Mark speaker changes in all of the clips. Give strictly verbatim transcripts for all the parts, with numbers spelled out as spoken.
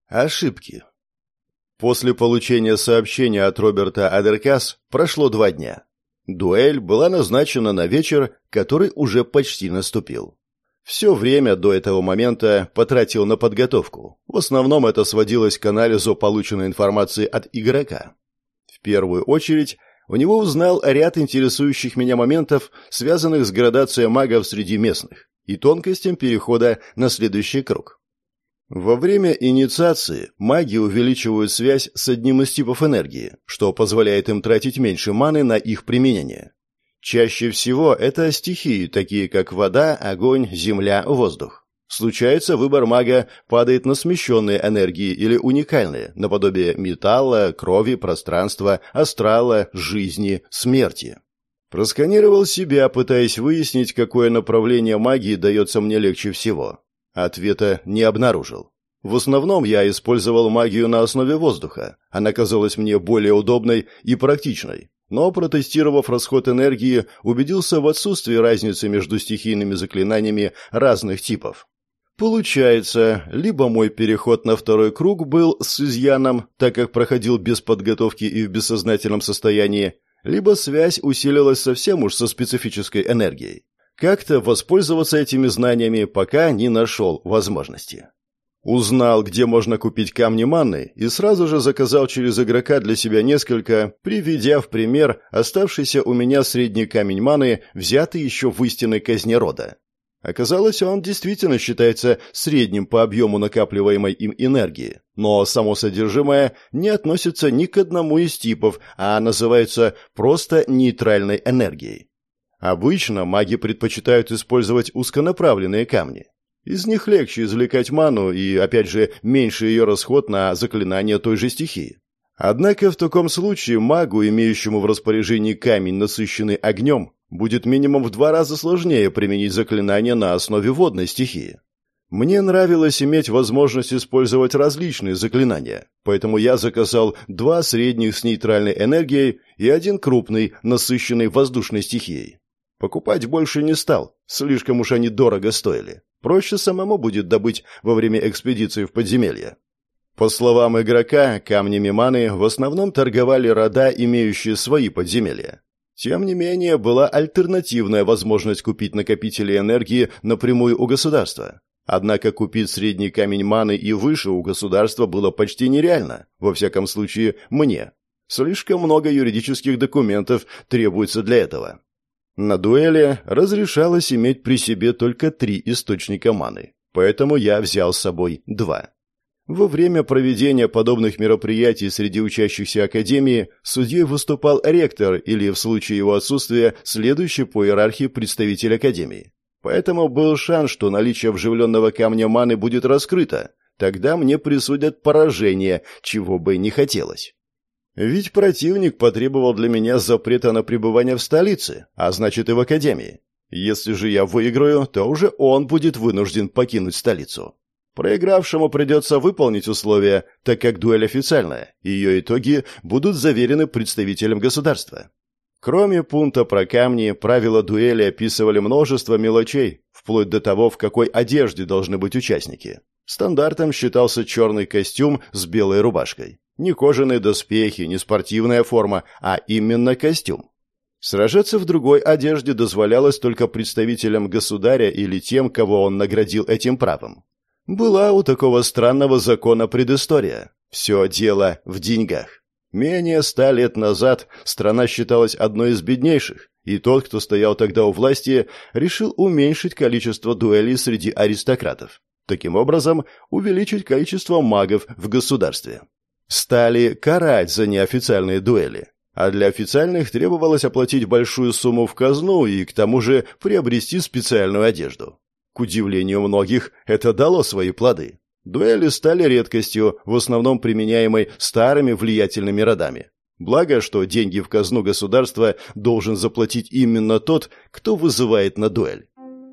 Speaker 1: Ошибки. После получения сообщения от Роберта Адеркас прошло два дня. Дуэль была назначена на вечер, который уже почти наступил. Все время до этого момента потратил на подготовку. В основном это сводилось к анализу полученной информации от игрока. В первую очередь, у него узнал ряд интересующих меня моментов, связанных с градацией магов среди местных, и тонкостям перехода на следующий круг. Во время инициации маги увеличивают связь с одним из типов энергии, что позволяет им тратить меньше маны на их применение. Чаще всего это стихии, такие как вода, огонь, земля, воздух. Случается, выбор мага падает на смещенные энергии или уникальные, наподобие металла, крови, пространства, астрала, жизни, смерти. Просканировал себя, пытаясь выяснить, какое направление магии дается мне легче всего. Ответа не обнаружил. В основном я использовал магию на основе воздуха. Она казалась мне более удобной и практичной. Но, протестировав расход энергии, убедился в отсутствии разницы между стихийными заклинаниями разных типов. Получается, либо мой переход на второй круг был с изъяном, так как проходил без подготовки и в бессознательном состоянии, либо связь усилилась совсем уж со специфической энергией. Как-то воспользоваться этими знаниями пока не нашел возможности. Узнал, где можно купить камни маны, и сразу же заказал через игрока для себя несколько, приведя в пример оставшийся у меня средний камень маны, взятый еще в истинной казне рода. Оказалось, он действительно считается средним по объему накапливаемой им энергии, но само содержимое не относится ни к одному из типов, а называется просто нейтральной энергией. Обычно маги предпочитают использовать узконаправленные камни. Из них легче извлекать ману и, опять же, меньше ее расход на заклинания той же стихии. Однако в таком случае магу, имеющему в распоряжении камень, насыщенный огнем, будет минимум в два раза сложнее применить заклинание на основе водной стихии. Мне нравилось иметь возможность использовать различные заклинания, поэтому я заказал два средних с нейтральной энергией и один крупный, насыщенный воздушной стихией. Покупать больше не стал, слишком уж они дорого стоили. Проще самому будет добыть во время экспедиции в подземелье. По словам игрока, камнями маны в основном торговали рода, имеющие свои подземелья. Тем не менее, была альтернативная возможность купить накопители энергии напрямую у государства. Однако купить средний камень маны и выше у государства было почти нереально, во всяком случае мне. Слишком много юридических документов требуется для этого. На дуэли разрешалось иметь при себе только три источника маны, поэтому я взял с собой два. Во время проведения подобных мероприятий среди учащихся академии судьей выступал ректор или, в случае его отсутствия, следующий по иерархии представитель академии. Поэтому был шанс, что наличие вживленного камня маны будет раскрыто. Тогда мне присудят поражение, чего бы не хотелось. Ведь противник потребовал для меня запрета на пребывание в столице, а значит и в академии. Если же я выиграю, то уже он будет вынужден покинуть столицу. Проигравшему придется выполнить условия, так как дуэль официальная, и ее итоги будут заверены представителем государства. Кроме пункта про камни, правила дуэли описывали множество мелочей, вплоть до того, в какой одежде должны быть участники. Стандартом считался черный костюм с белой рубашкой. Не кожаные доспехи, не спортивная форма, а именно костюм. Сражаться в другой одежде дозволялось только представителям государя или тем, кого он наградил этим правом. Была у такого странного закона предыстория. Все дело в деньгах. Менее ста лет назад страна считалась одной из беднейших, и тот, кто стоял тогда у власти, решил уменьшить количество дуэлей среди аристократов. Таким образом, увеличить количество магов в государстве. Стали карать за неофициальные дуэли, а для официальных требовалось оплатить большую сумму в казну и, к тому же, приобрести специальную одежду. К удивлению многих, это дало свои плоды. Дуэли стали редкостью, в основном применяемой старыми влиятельными родами. Благо, что деньги в казну государства должен заплатить именно тот, кто вызывает на дуэль.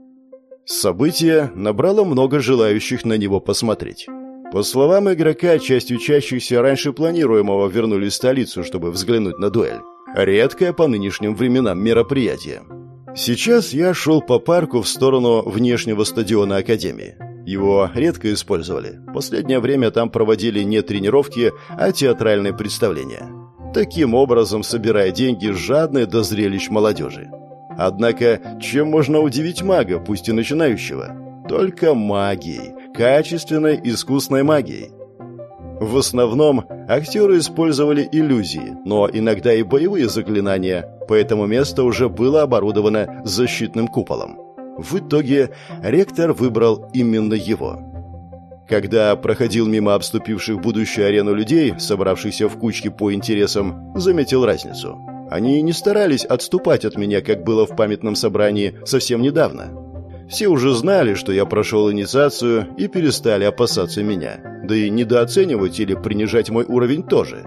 Speaker 1: Событие набрало много желающих на него посмотреть. По словам игрока, часть учащихся раньше планируемого вернулись в столицу, чтобы взглянуть на дуэль. Редкое по нынешним временам мероприятие. Сейчас я шел по парку в сторону внешнего стадиона Академии. Его редко использовали. В последнее время там проводили не тренировки, а театральные представления. Таким образом, собирая деньги, жадные до зрелищ молодежи. Однако, чем можно удивить мага, пусть и начинающего? Только магией, качественной, искусной магией. В основном актеры использовали иллюзии, но иногда и боевые заклинания, поэтому место уже было оборудовано защитным куполом. В итоге ректор выбрал именно его. Когда проходил мимо обступивших будущую арену людей, собравшихся в кучки по интересам, заметил разницу. Они не старались отступать от меня, как было в памятном собрании совсем недавно. Все уже знали, что я прошел инициацию, и перестали опасаться меня. Да и недооценивать или принижать мой уровень тоже.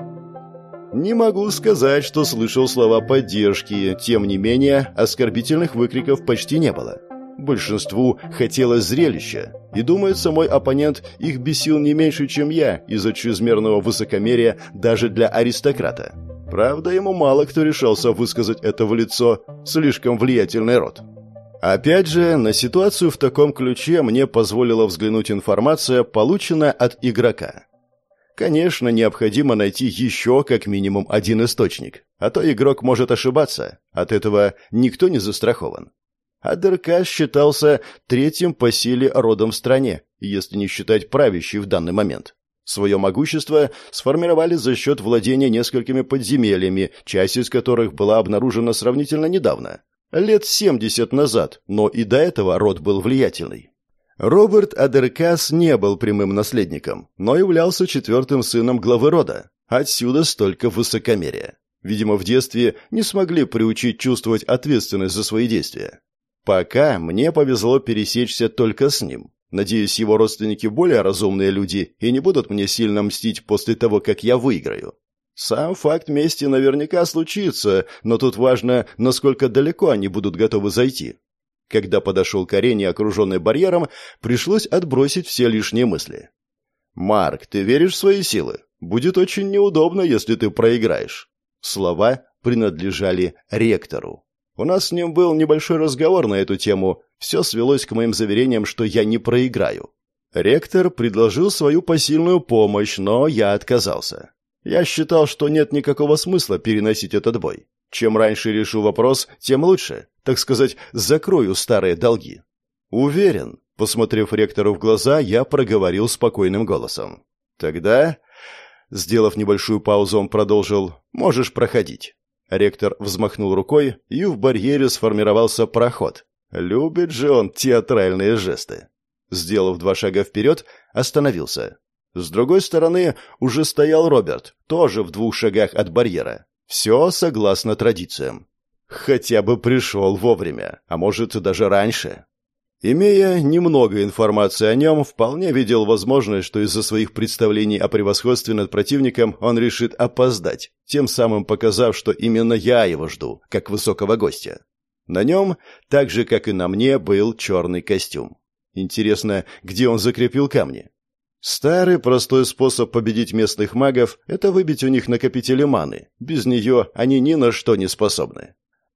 Speaker 1: Не могу сказать, что слышал слова поддержки, тем не менее, оскорбительных выкриков почти не было. Большинству хотелось зрелища, и, думается, мой оппонент их бесил не меньше, чем я, из-за чрезмерного высокомерия даже для аристократа. Правда, ему мало кто решался высказать это в лицо, слишком влиятельный род. Опять же, на ситуацию в таком ключе мне позволила взглянуть информация, полученная от игрока. Конечно, необходимо найти еще как минимум один источник, а то игрок может ошибаться, от этого никто не застрахован. Адеркас считался третьим по силе родом в стране, если не считать правящий в данный момент. Свое могущество сформировали за счет владения несколькими подземельями, часть из которых была обнаружена сравнительно недавно. Лет семьдесят назад, но и до этого род был влиятельный. Роберт Адеркас не был прямым наследником, но являлся четвертым сыном главы рода. Отсюда столько высокомерия. Видимо, в детстве не смогли приучить чувствовать ответственность за свои действия. Пока мне повезло пересечься только с ним. Надеюсь, его родственники более разумные люди и не будут мне сильно мстить после того, как я выиграю. Сам факт мести наверняка случится, но тут важно, насколько далеко они будут готовы зайти. Когда подошел к арене, окруженной барьером, пришлось отбросить все лишние мысли. «Марк, ты веришь в свои силы? Будет очень неудобно, если ты проиграешь». Слова принадлежали ректору. У нас с ним был небольшой разговор на эту тему. Все свелось к моим заверениям, что я не проиграю. Ректор предложил свою посильную помощь, но я отказался. Я считал, что нет никакого смысла переносить этот бой. Чем раньше решу вопрос, тем лучше. Так сказать, закрою старые долги. Уверен, посмотрев ректору в глаза, я проговорил спокойным голосом. Тогда, сделав небольшую паузу, он продолжил: «Можешь проходить». Ректор взмахнул рукой, и в барьере сформировался проход. Любит же он театральные жесты. Сделав два шага вперед, остановился. С другой стороны уже стоял Роберт, тоже в двух шагах от барьера. Все согласно традициям. Хотя бы пришел вовремя, а может, даже раньше. Имея немного информации о нем, вполне видел возможность, что из-за своих представлений о превосходстве над противником он решит опоздать, тем самым показав, что именно я его жду, как высокого гостя. На нем, так же, как и на мне, был черный костюм. Интересно, где он закрепил камни? Старый простой способ победить местных магов – это выбить у них накопители маны. Без нее они ни на что не способны.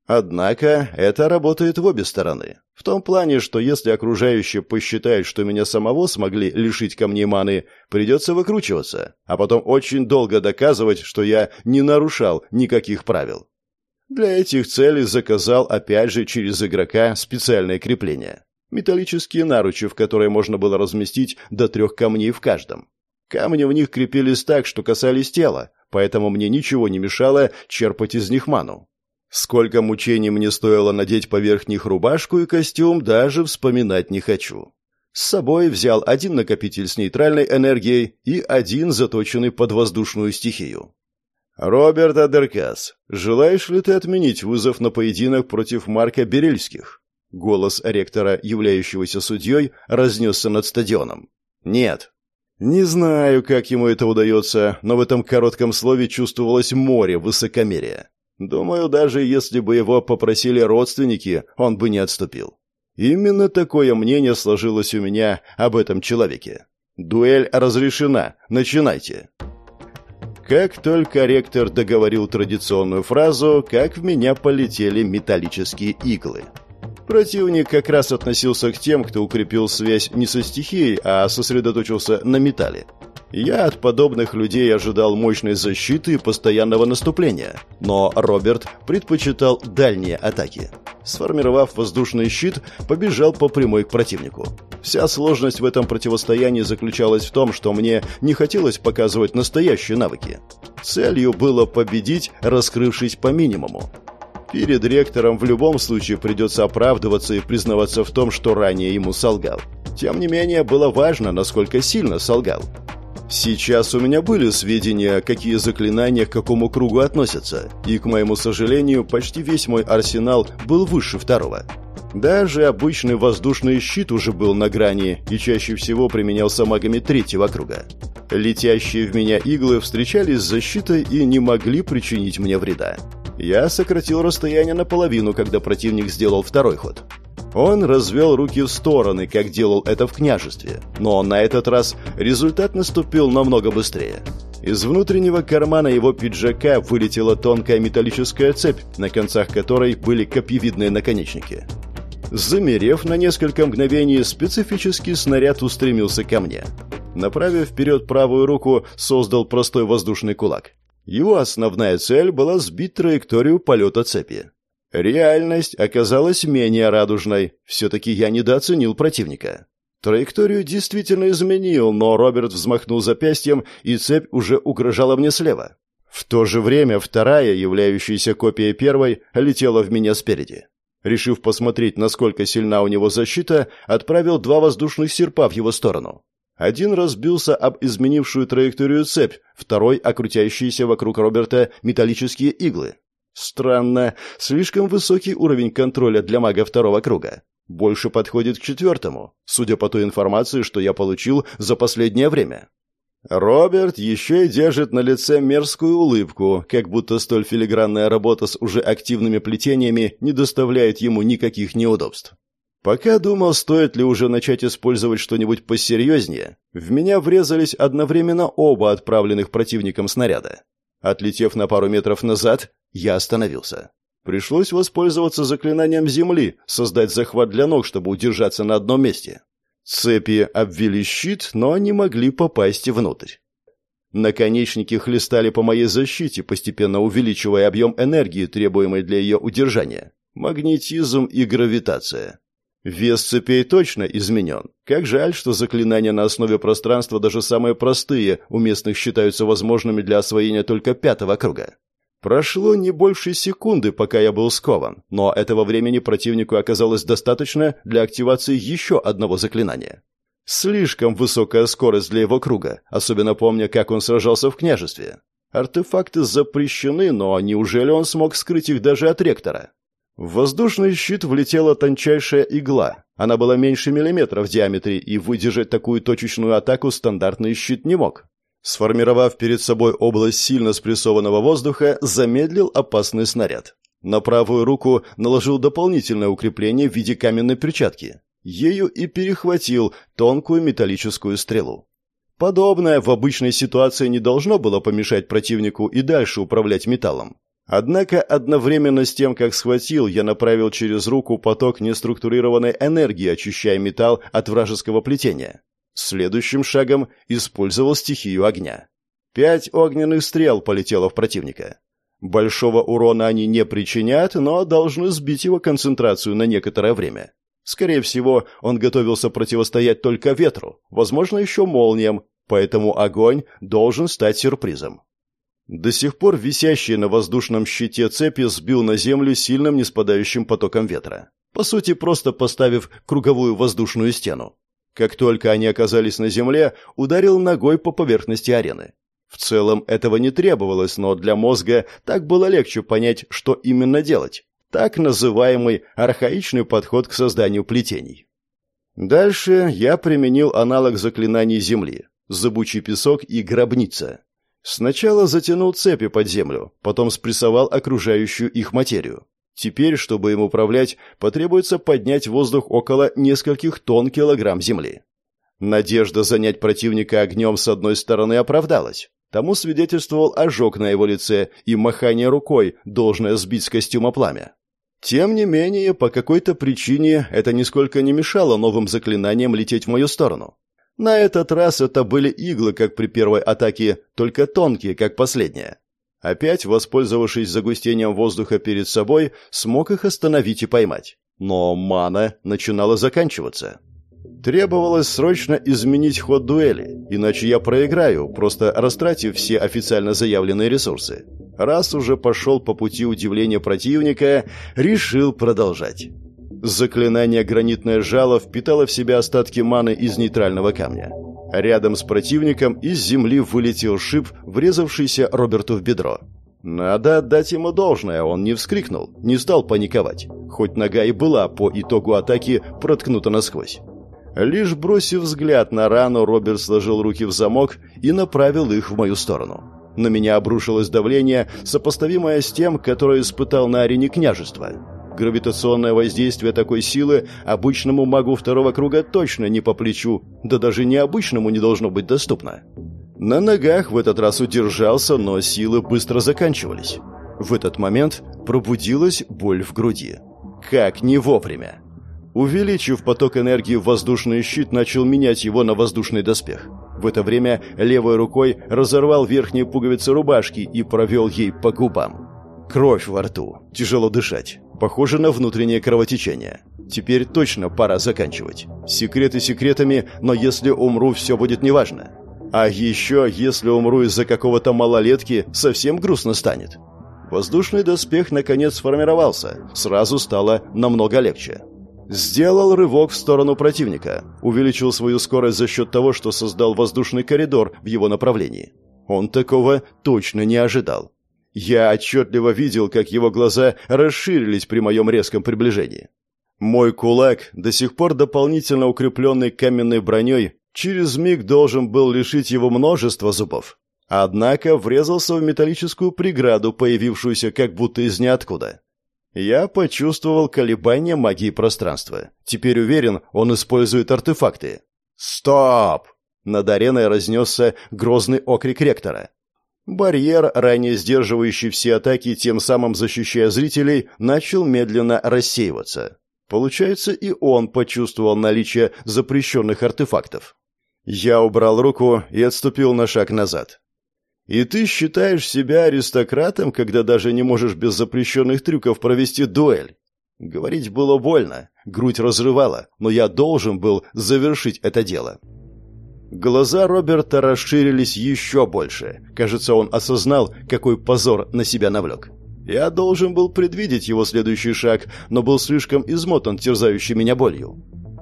Speaker 1: Однако это работает в обе стороны. В том плане, что если окружающие посчитают, что меня самого смогли лишить камней маны, придется выкручиваться, а потом очень долго доказывать, что я не нарушал никаких правил. Для этих целей заказал опять же через игрока специальное крепление. Металлические наручи, в которые можно было разместить до трех камней в каждом. Камни в них крепились так, что касались тела, поэтому мне ничего не мешало черпать из них ману. Сколько мучений мне стоило надеть поверх них рубашку и костюм, даже вспоминать не хочу. С собой взял один накопитель с нейтральной энергией и один заточенный под воздушную стихию. «Роберт Адеркас, желаешь ли ты отменить вызов на поединок против Марка Берельских?» Голос ректора, являющегося судьей, разнесся над стадионом. «Нет». Не знаю, как ему это удается, но в этом коротком слове чувствовалось море высокомерия. Думаю, даже если бы его попросили родственники, он бы не отступил. Именно такое мнение сложилось у меня об этом человеке. Дуэль разрешена. Начинайте. Как только ректор договорил традиционную фразу, как в меня полетели металлические иглы. Противник как раз относился к тем, кто укрепил связь не со стихией, а сосредоточился на металле. Я от подобных людей ожидал мощной защиты и постоянного наступления, но Роберт предпочитал дальние атаки. Сформировав воздушный щит, побежал по прямой к противнику. Вся сложность в этом противостоянии заключалась в том, что мне не хотелось показывать настоящие навыки. Целью было победить, раскрывшись по минимуму. Перед ректором в любом случае придется оправдываться и признаваться в том, что ранее ему солгал. Тем не менее, было важно, насколько сильно солгал. Сейчас у меня были сведения, какие заклинания к какому кругу относятся, и, к моему сожалению, почти весь мой арсенал был выше второго. Даже обычный воздушный щит уже был на грани и чаще всего применялся магами третьего круга. Летящие в меня иглы встречались с защитой и не могли причинить мне вреда. Я сократил расстояние наполовину, когда противник сделал второй ход. Он развел руки в стороны, как делал это в княжестве, но на этот раз результат наступил намного быстрее. Из внутреннего кармана его пиджака вылетела тонкая металлическая цепь, на концах которой были копьевидные наконечники. Замерев на несколько мгновений, специфический снаряд устремился ко мне. Направив вперед правую руку, создал простой воздушный кулак. Его основная цель была сбить траекторию полета цепи. Реальность оказалась менее радужной. Все-таки я недооценил противника. Траекторию действительно изменил, но Роберт взмахнул запястьем, и цепь уже угрожала мне слева. В то же время вторая, являющаяся копией первой, летела в меня спереди. Решив посмотреть, насколько сильна у него защита, отправил два воздушных серпа в его сторону. Один разбился об изменившую траекторию цепь, второй — о крутящиеся вокруг Роберта металлические иглы. Странно, слишком высокий уровень контроля для мага второго круга. Больше подходит к четвертому, судя по той информации, что я получил за последнее время. Роберт еще и держит на лице мерзкую улыбку, как будто столь филигранная работа с уже активными плетениями не доставляет ему никаких неудобств. Пока думал, стоит ли уже начать использовать что-нибудь посерьезнее, в меня врезались одновременно оба отправленных противником снаряда. Отлетев на пару метров назад, я остановился. Пришлось воспользоваться заклинанием земли, создать захват для ног, чтобы удержаться на одном месте. Цепи обвили щит, но не могли попасть внутрь. Наконечники хлестали по моей защите, постепенно увеличивая объем энергии, требуемой для ее удержания. Магнетизм и гравитация. Вес цепей точно изменен. Как жаль, что заклинания на основе пространства, даже самые простые, у местных считаются возможными для освоения только пятого круга. Прошло не больше секунды, пока я был скован, но этого времени противнику оказалось достаточно для активации еще одного заклинания. Слишком высокая скорость для его круга, особенно помня, как он сражался в княжестве. Артефакты запрещены, но неужели он смог скрыть их даже от ректора? В воздушный щит влетела тончайшая игла. Она была меньше миллиметра в диаметре, и выдержать такую точечную атаку стандартный щит не мог. Сформировав перед собой область сильно спрессованного воздуха, замедлил опасный снаряд. На правую руку наложил дополнительное укрепление в виде каменной перчатки. Ею и перехватил тонкую металлическую стрелу. Подобное в обычной ситуации не должно было помешать противнику и дальше управлять металлом. Однако одновременно с тем, как схватил, я направил через руку поток неструктурированной энергии, очищая металл от вражеского плетения. Следующим шагом использовал стихию огня. Пять огненных стрел полетело в противника. Большого урона они не причинят, но должны сбить его концентрацию на некоторое время. Скорее всего, он готовился противостоять только ветру, возможно, еще молниям, поэтому огонь должен стать сюрпризом. До сих пор висящие на воздушном щите цепи сбил на землю сильным неспадающим потоком ветра, по сути, просто поставив круговую воздушную стену. Как только они оказались на земле, ударил ногой по поверхности арены. В целом этого не требовалось, но для мозга так было легче понять, что именно делать. Так называемый архаичный подход к созданию плетений. Дальше я применил аналог заклинаний земли – зыбучий песок и гробница. Сначала затянул цепи под землю, потом спрессовал окружающую их материю. Теперь, чтобы им управлять, потребуется поднять в воздух около нескольких тонн килограмм земли. Надежда занять противника огнем с одной стороны оправдалась. Тому свидетельствовал ожог на его лице и махание рукой, должное сбить с костюма пламя. Тем не менее, по какой-то причине это нисколько не мешало новым заклинаниям лететь в мою сторону. На этот раз это были иглы, как при первой атаке, только тонкие, как последняя. Опять, воспользовавшись загустением воздуха перед собой, смог их остановить и поймать. Но мана начинала заканчиваться. Требовалось срочно изменить ход дуэли, иначе я проиграю, просто растратив все официально заявленные ресурсы. Раз уже пошел по пути удивления противника, решил продолжать. Заклинание «Гранитное жало» впитало в себя остатки маны из нейтрального камня. Рядом с противником из земли вылетел шип, врезавшийся Роберту в бедро. Надо отдать ему должное, он не вскрикнул, не стал паниковать, хоть нога и была по итогу атаки проткнута насквозь. Лишь бросив взгляд на рану, Роберт сложил руки в замок и направил их в мою сторону. На меня обрушилось давление, сопоставимое с тем, которое испытал на арене княжества. Гравитационное воздействие такой силы обычному магу второго круга точно не по плечу, да даже необычному не должно быть доступно. На ногах в этот раз удержался, но силы быстро заканчивались. В этот момент пробудилась боль в груди. Как не вовремя. Увеличив поток энергии в воздушный щит, начал менять его на воздушный доспех. В это время левой рукой разорвал верхние пуговицы рубашки и провел ей по губам. Кровь во рту, тяжело дышать. Похоже на внутреннее кровотечение. Теперь точно пора заканчивать. Секреты секретами, но если умру, все будет неважно. А еще, если умру из-за какого-то малолетки, совсем грустно станет. Воздушный доспех наконец сформировался. Сразу стало намного легче. Сделал рывок в сторону противника. Увеличил свою скорость за счет того, что создал воздушный коридор в его направлении. Он такого точно не ожидал. Я отчетливо видел, как его глаза расширились при моем резком приближении. Мой кулак, до сих пор дополнительно укрепленный каменной броней, через миг должен был лишить его множества зубов. Однако врезался в металлическую преграду, появившуюся как будто из ниоткуда. Я почувствовал колебания магии пространства. Теперь уверен, он использует артефакты. «Стоп!» Над ареной разнесся грозный окрик ректора. Барьер, ранее сдерживающий все атаки, тем самым защищая зрителей, начал медленно рассеиваться. Получается, и он почувствовал наличие запрещенных артефактов. Я убрал руку и отступил на шаг назад. «И ты считаешь себя аристократом, когда даже не можешь без запрещенных трюков провести дуэль?» Говорить было больно, грудь разрывала, но я должен был завершить это дело. Глаза Роберта расширились еще больше. Кажется, он осознал, какой позор на себя навлек. Я должен был предвидеть его следующий шаг, но был слишком измотан терзающей меня болью.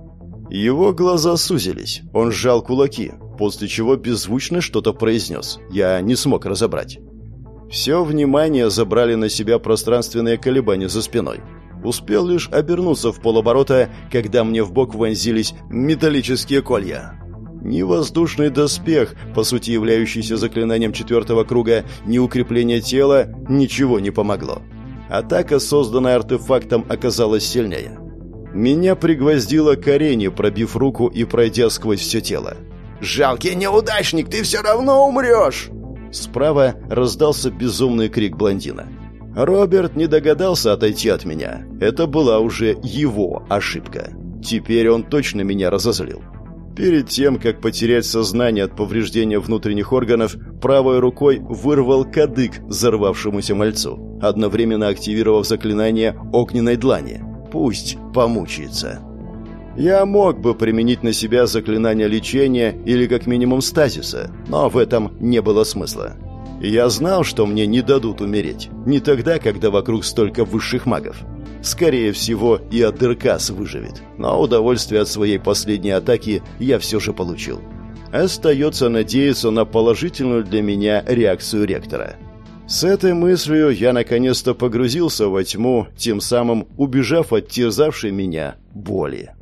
Speaker 1: Его глаза сузились, он сжал кулаки, после чего беззвучно что-то произнес. Я не смог разобрать. Все внимание забрали на себя пространственные колебания за спиной. Успел лишь обернуться в полоборота, когда мне в бок вонзились металлические колья. Ни воздушный доспех, по сути являющийся заклинанием четвертого круга, ни укрепление тела, ничего не помогло. Атака, созданная артефактом, оказалась сильнее. Меня пригвоздило к арене, пробив руку и пройдя сквозь все тело. «Жалкий неудачник, ты все равно умрешь!» Справа раздался безумный крик блондина. Роберт не догадался отойти от меня. Это была уже его ошибка. Теперь он точно меня разозлил. Перед тем, как потерять сознание от повреждения внутренних органов, правой рукой вырвал кадык взорвавшемуся мальцу, одновременно активировав заклинание огненной длани. Пусть помучается. Я мог бы применить на себя заклинание лечения или как минимум стазиса, но в этом не было смысла. Я знал, что мне не дадут умереть. Не тогда, когда вокруг столько высших магов. Скорее всего, и Адеркас выживет. Но удовольствие от своей последней атаки я все же получил. Остается надеяться на положительную для меня реакцию ректора. С этой мыслью я наконец-то погрузился во тьму, тем самым убежав от терзавшей меня боли.